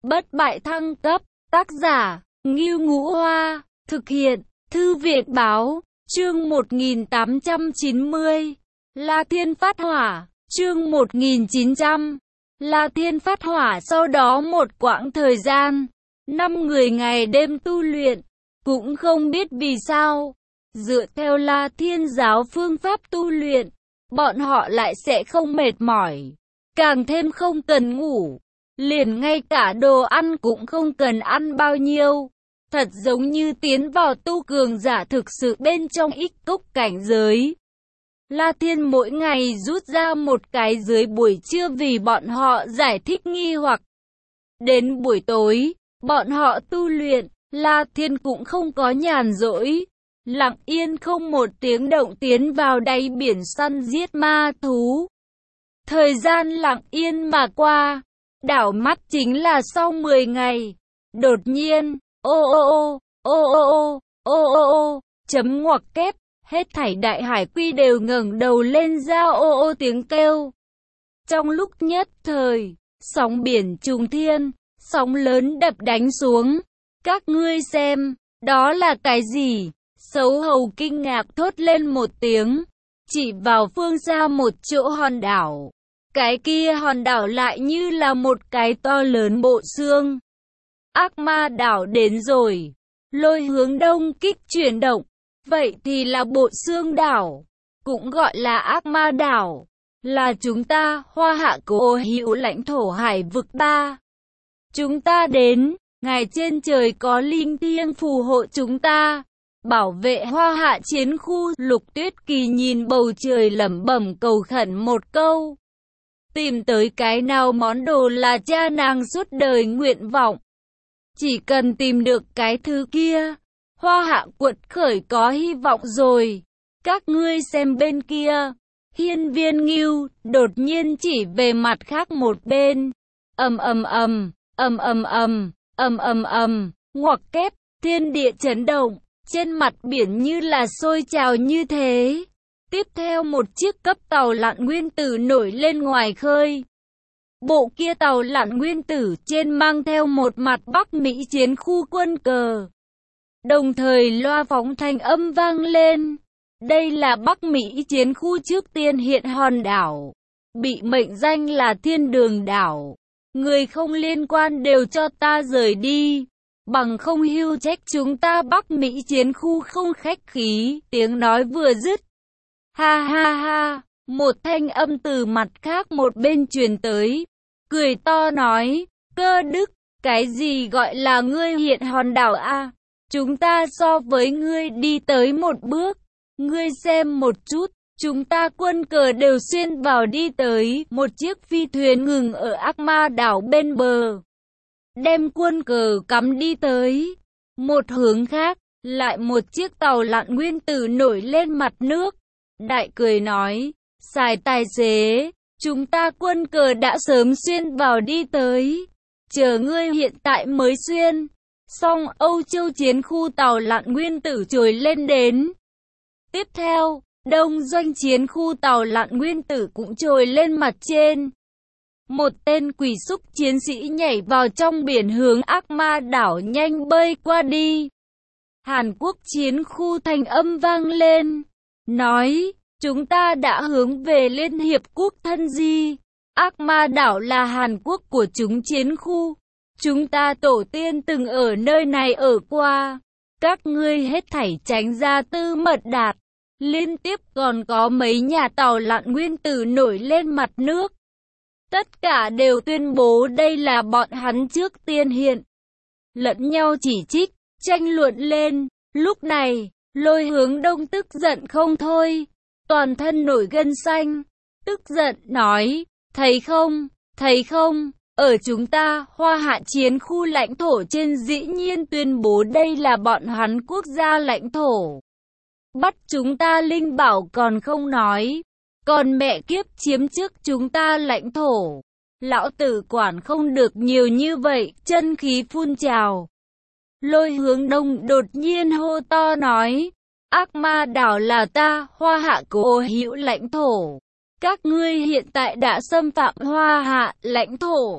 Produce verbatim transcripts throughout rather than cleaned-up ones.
Bất bại thăng cấp, tác giả, Ngưu Ngũ Hoa, thực hiện, Thư viện báo, chương một nghìn tám trăm chín mươi, La Thiên Phát Hỏa, chương một nghìn chín trăm, La Thiên Phát Hỏa. Sau đó một quãng thời gian, năm người ngày đêm tu luyện, cũng không biết vì sao, dựa theo La Thiên giáo phương pháp tu luyện, bọn họ lại sẽ không mệt mỏi, càng thêm không cần ngủ, liền ngay cả đồ ăn cũng không cần ăn bao nhiêu. Thật giống như tiến vào tu cường giả thực sự bên trong ích cốc cảnh giới. La Thiên mỗi ngày rút ra một cái dưới buổi trưa vì bọn họ giải thích nghi hoặc. Đến buổi tối, bọn họ tu luyện, La Thiên cũng không có nhàn rỗi, lặng yên không một tiếng động tiến vào đáy biển săn giết ma thú. Thời gian lặng yên mà qua, đảo mắt chính là sau mười ngày. Đột nhiên, ô ô ô, ô ô ô, ô ô ô, chấm ngoặc kép, hết thảy đại hải quy đều ngẩng đầu lên ra ô ô tiếng kêu. Trong lúc nhất thời, sóng biển trùng thiên, sóng lớn đập đánh xuống. Các ngươi xem, đó là cái gì? Sấu hầu kinh ngạc thốt lên một tiếng, chỉ vào phương xa một chỗ hòn đảo. Cái kia hòn đảo lại như là một cái to lớn bộ xương. Ác ma đảo đến rồi. Lôi hướng đông kích chuyển động. Vậy thì là bộ xương đảo, cũng gọi là ác ma đảo, là chúng ta, Hoa Hạ cố hữu lãnh thổ hải vực ba. Chúng ta đến, ngài trên trời có linh thiêng phù hộ chúng ta, bảo vệ Hoa Hạ chiến khu. Lục Tuyết Kỳ nhìn bầu trời lẩm bẩm cầu khẩn một câu. Tìm tới cái nào món đồ là cha nàng suốt đời nguyện vọng. Chỉ cần tìm được cái thứ kia, Hoa Hạ quật khởi có hy vọng rồi. Các ngươi xem bên kia. Hiên Viên Ngưu đột nhiên chỉ về mặt khác một bên. Ầm ầm ầm, ầm ầm ầm, ầm ầm ầm, ngoặc kép, thiên địa chấn động, trên mặt biển như là sôi trào như thế. Tiếp theo một chiếc cấp tàu lặn nguyên tử nổi lên ngoài khơi. Bộ kia tàu lặn nguyên tử trên mang theo một mặt Bắc Mỹ chiến khu quân cờ. Đồng thời loa phóng thanh âm vang lên. Đây là Bắc Mỹ chiến khu trước tiên hiện hòn đảo, bị mệnh danh là Thiên Đường đảo. Người không liên quan đều cho ta rời đi, bằng không hưu trách chúng ta Bắc Mỹ chiến khu không khách khí. Tiếng nói vừa dứt, ha ha ha, một thanh âm từ mặt khác một bên truyền tới, cười to nói, Cơ Đức, cái gì gọi là ngươi hiện hòn đảo a? Chúng ta so với ngươi đi tới một bước, ngươi xem một chút, chúng ta quân cờ đều xuyên vào đi tới. Một chiếc phi thuyền ngừng ở ác ma đảo bên bờ, đem quân cờ cắm đi tới. Một hướng khác, lại một chiếc tàu lặn nguyên tử nổi lên mặt nước. Đại cười nói, Sài tài xế, chúng ta quân cờ đã sớm xuyên vào đi tới, chờ ngươi hiện tại mới xuyên. Xong Âu Châu chiến khu tàu lặn nguyên tử trồi lên đến. Tiếp theo, Đông Doanh chiến khu tàu lặn nguyên tử cũng trồi lên mặt trên. Một tên quỷ xúc chiến sĩ nhảy vào trong biển hướng ác ma đảo nhanh bơi qua đi. Hàn Quốc chiến khu thanh âm vang lên, nói, chúng ta đã hướng về Liên Hiệp Quốc thân di. Ác ma đảo là Hàn Quốc của chúng chiến khu. Chúng ta tổ tiên từng ở nơi này ở qua. Các ngươi hết thảy tránh ra Tư Mật Đạt. Liên tiếp còn có mấy nhà tàu lặn nguyên tử nổi lên mặt nước. Tất cả đều tuyên bố đây là bọn hắn trước tiên hiện. Lẫn nhau chỉ trích, tranh luận lên. Lúc này, Lôi Hướng Đông tức giận không thôi, toàn thân nổi gân xanh, tức giận nói, thấy không, thấy không, ở chúng ta, Hoa Hạ chiến khu lãnh thổ trên dĩ nhiên tuyên bố đây là bọn hắn quốc gia lãnh thổ. Bắt chúng ta linh bảo còn không nói, còn mẹ kiếp chiếm trước chúng ta lãnh thổ. Lão tử quản không được nhiều như vậy, chân khí phun trào. Lôi Hướng Đông đột nhiên hô to nói, ác ma đảo là ta, Hoa Hạ cố hữu lãnh thổ. Các ngươi hiện tại đã xâm phạm Hoa Hạ lãnh thổ.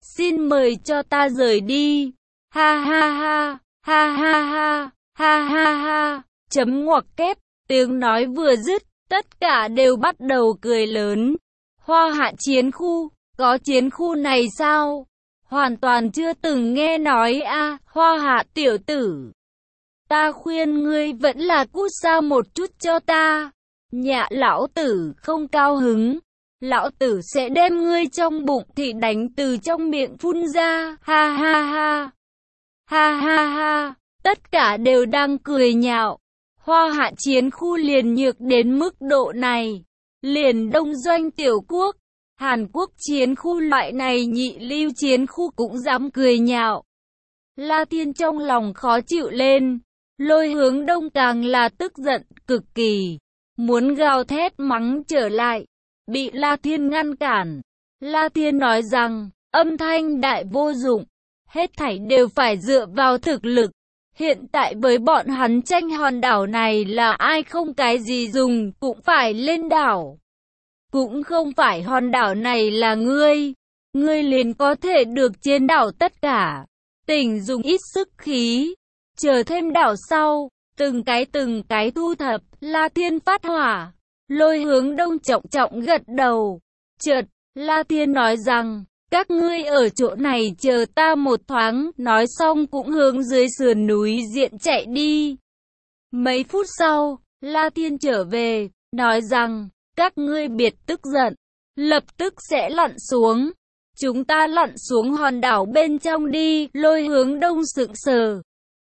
xin mời cho ta rời đi. Ha ha ha, ha ha ha, ha ha ha, chấm ngoặc kép, tiếng nói vừa dứt, tất cả đều bắt đầu cười lớn. Hoa Hạ chiến khu, có chiến khu này sao? Hoàn toàn chưa từng nghe nói a. À, Hoa Hạ tiểu tử, ta khuyên ngươi vẫn là cút xa một chút cho ta. Nhạ lão tử không cao hứng, lão tử sẽ đem ngươi trong bụng thì đánh từ trong miệng phun ra. Ha ha ha, ha ha ha, tất cả đều đang cười nhạo. Hoa Hạ chiến khu liền nhược đến mức độ này, liền Đông Doanh tiểu quốc, Hàn Quốc chiến khu loại này nhị lưu chiến khu cũng dám cười nhạo. La Thiên trong lòng khó chịu lên, Lôi Hướng Đông càng là tức giận cực kỳ, muốn gào thét mắng trở lại, bị La Thiên ngăn cản. La Thiên nói rằng, âm thanh đại vô dụng, hết thảy đều phải dựa vào thực lực. Hiện tại với bọn hắn tranh hòn đảo này là ai không cái gì dùng cũng phải lên đảo. Cũng không phải hòn đảo này là ngươi, ngươi liền có thể được trên đảo tất cả. Tỉnh dùng ít sức khí, chờ thêm đảo sau, từng cái từng cái thu thập. La Thiên phát hỏa, Lôi Hướng Đông trọng trọng gật đầu. Chợt, La Thiên nói rằng, các ngươi ở chỗ này chờ ta một thoáng, nói xong cũng hướng dưới sườn núi diện chạy đi. Mấy phút sau, La Thiên trở về, nói rằng, các ngươi biệt tức giận, lập tức sẽ lặn xuống. Chúng ta lặn xuống hòn đảo bên trong đi. Lôi Hướng Đông sững sờ,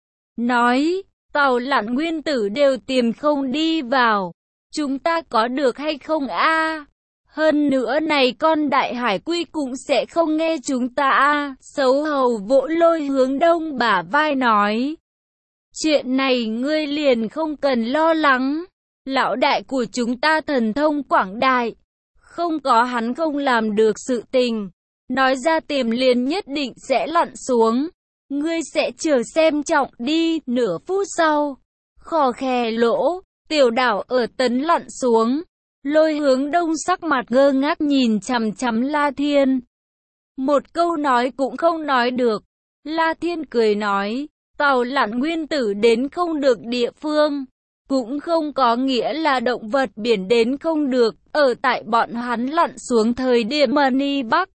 nói, tàu lặn nguyên tử đều tìm không đi vào, chúng ta có được hay không a? Hơn nữa này con đại hải quy cũng sẽ không nghe chúng ta a. Xấu hầu vỗ Lôi Hướng Đông bả vai nói, chuyện này ngươi liền không cần lo lắng, lão đại của chúng ta thần thông quảng đại, không có hắn không làm được sự tình, nói ra tìm liền nhất định sẽ lặn xuống, ngươi sẽ chờ xem trọng đi. Nửa phút sau, khò khè lỗ, tiểu đảo ở tấn lặn xuống. Lôi Hướng Đông sắc mặt ngơ ngác nhìn chằm chằm La Thiên, một câu nói cũng không nói được. La Thiên cười nói, tàu lặn nguyên tử đến không được địa phương, cũng không có nghĩa là động vật biển đến không được. Ở tại bọn hắn lặn xuống thời điểm Mani Bắc,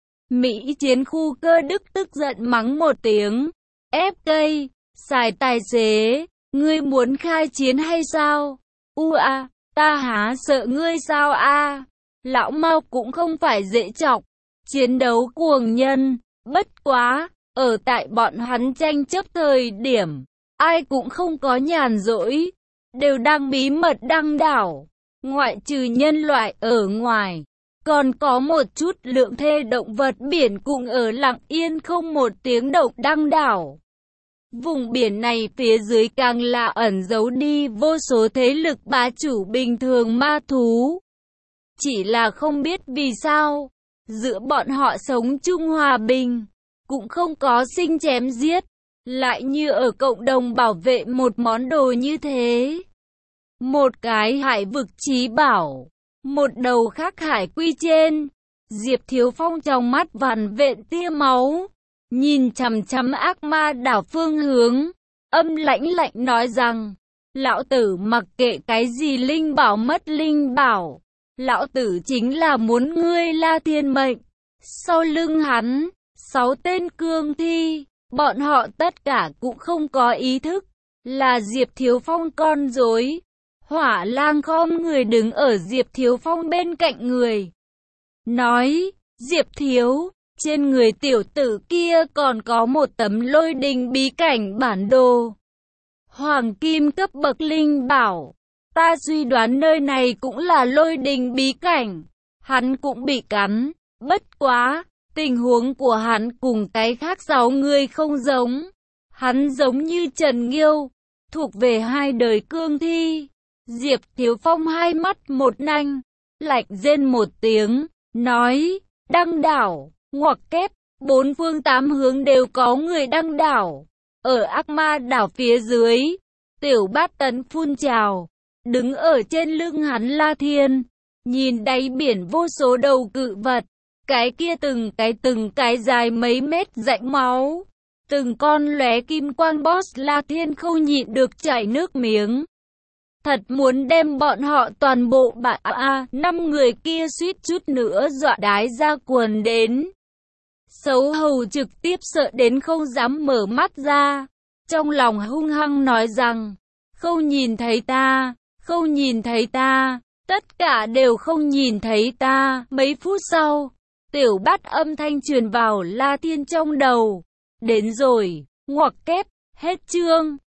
Mỹ chiến khu Cơ Đức tức giận mắng một tiếng, ép cây, xài tài xế, ngươi muốn khai chiến hay sao? U a, ta há sợ ngươi sao a? Lão Mao cũng không phải dễ chọc, chiến đấu cuồng nhân, bất quá, ở tại bọn hắn tranh chấp thời điểm, ai cũng không có nhàn rỗi, đều đang bí mật đăng đảo, ngoại trừ nhân loại ở ngoài, còn có một chút lượng thê động vật biển cũng ở lặng yên không một tiếng động đăng đảo. Vùng biển này phía dưới càng là ẩn giấu đi vô số thế lực bá chủ bình thường ma thú. Chỉ là không biết vì sao, giữa bọn họ sống chung hòa bình, cũng không có sinh chém giết, lại như ở cộng đồng bảo vệ một món đồ như thế. Một cái hải vực chí bảo, một đầu khác hải quy trên, Diệp Thiếu Phong trong mắt vằn vện tia máu, nhìn chằm chằm ác ma đảo phương hướng, âm lãnh lạnh nói rằng, lão tử mặc kệ cái gì linh bảo mất linh bảo, lão tử chính là muốn ngươi La Thiên mệnh. Sau lưng hắn, sáu tên cương thi, bọn họ tất cả cũng không có ý thức, là Diệp Thiếu Phong con rối. Hỏa lang khom người đứng ở Diệp Thiếu Phong bên cạnh người, nói, Diệp Thiếu, trên người tiểu tử kia còn có một tấm lôi đình bí cảnh bản đồ, hoàng kim cấp bậc linh bảo, ta suy đoán nơi này cũng là lôi đình bí cảnh. Hắn cũng bị cắn, bất quá, tình huống của hắn cùng cái khác sáu người không giống, hắn giống như Trần Nghiêu, thuộc về hai đời cương thi. Diệp Thiếu Phong hai mắt một nanh, lạnh rên một tiếng, nói, đăng đảo, ngoặc kép, bốn phương tám hướng đều có người đăng đảo. Ở ác ma đảo phía dưới, tiểu bát tấn phun trào, đứng ở trên lưng hắn La Thiên, nhìn đáy biển vô số đầu cự vật, cái kia từng cái từng cái dài mấy mét rãnh máu. Từng con lóe kim quang boss La Thiên không nhịn được chảy nước miếng. Thật muốn đem bọn họ toàn bộ bại a à, năm người kia suýt chút nữa dọa đái ra quần đến. Xấu hầu trực tiếp sợ đến không dám mở mắt ra. Trong lòng hung hăng nói rằng, không nhìn thấy ta, không nhìn thấy ta, tất cả đều không nhìn thấy ta. Mấy phút sau, tiểu bát âm thanh truyền vào La Thiên trong đầu. Đến rồi, ngoặc kép, hết chương.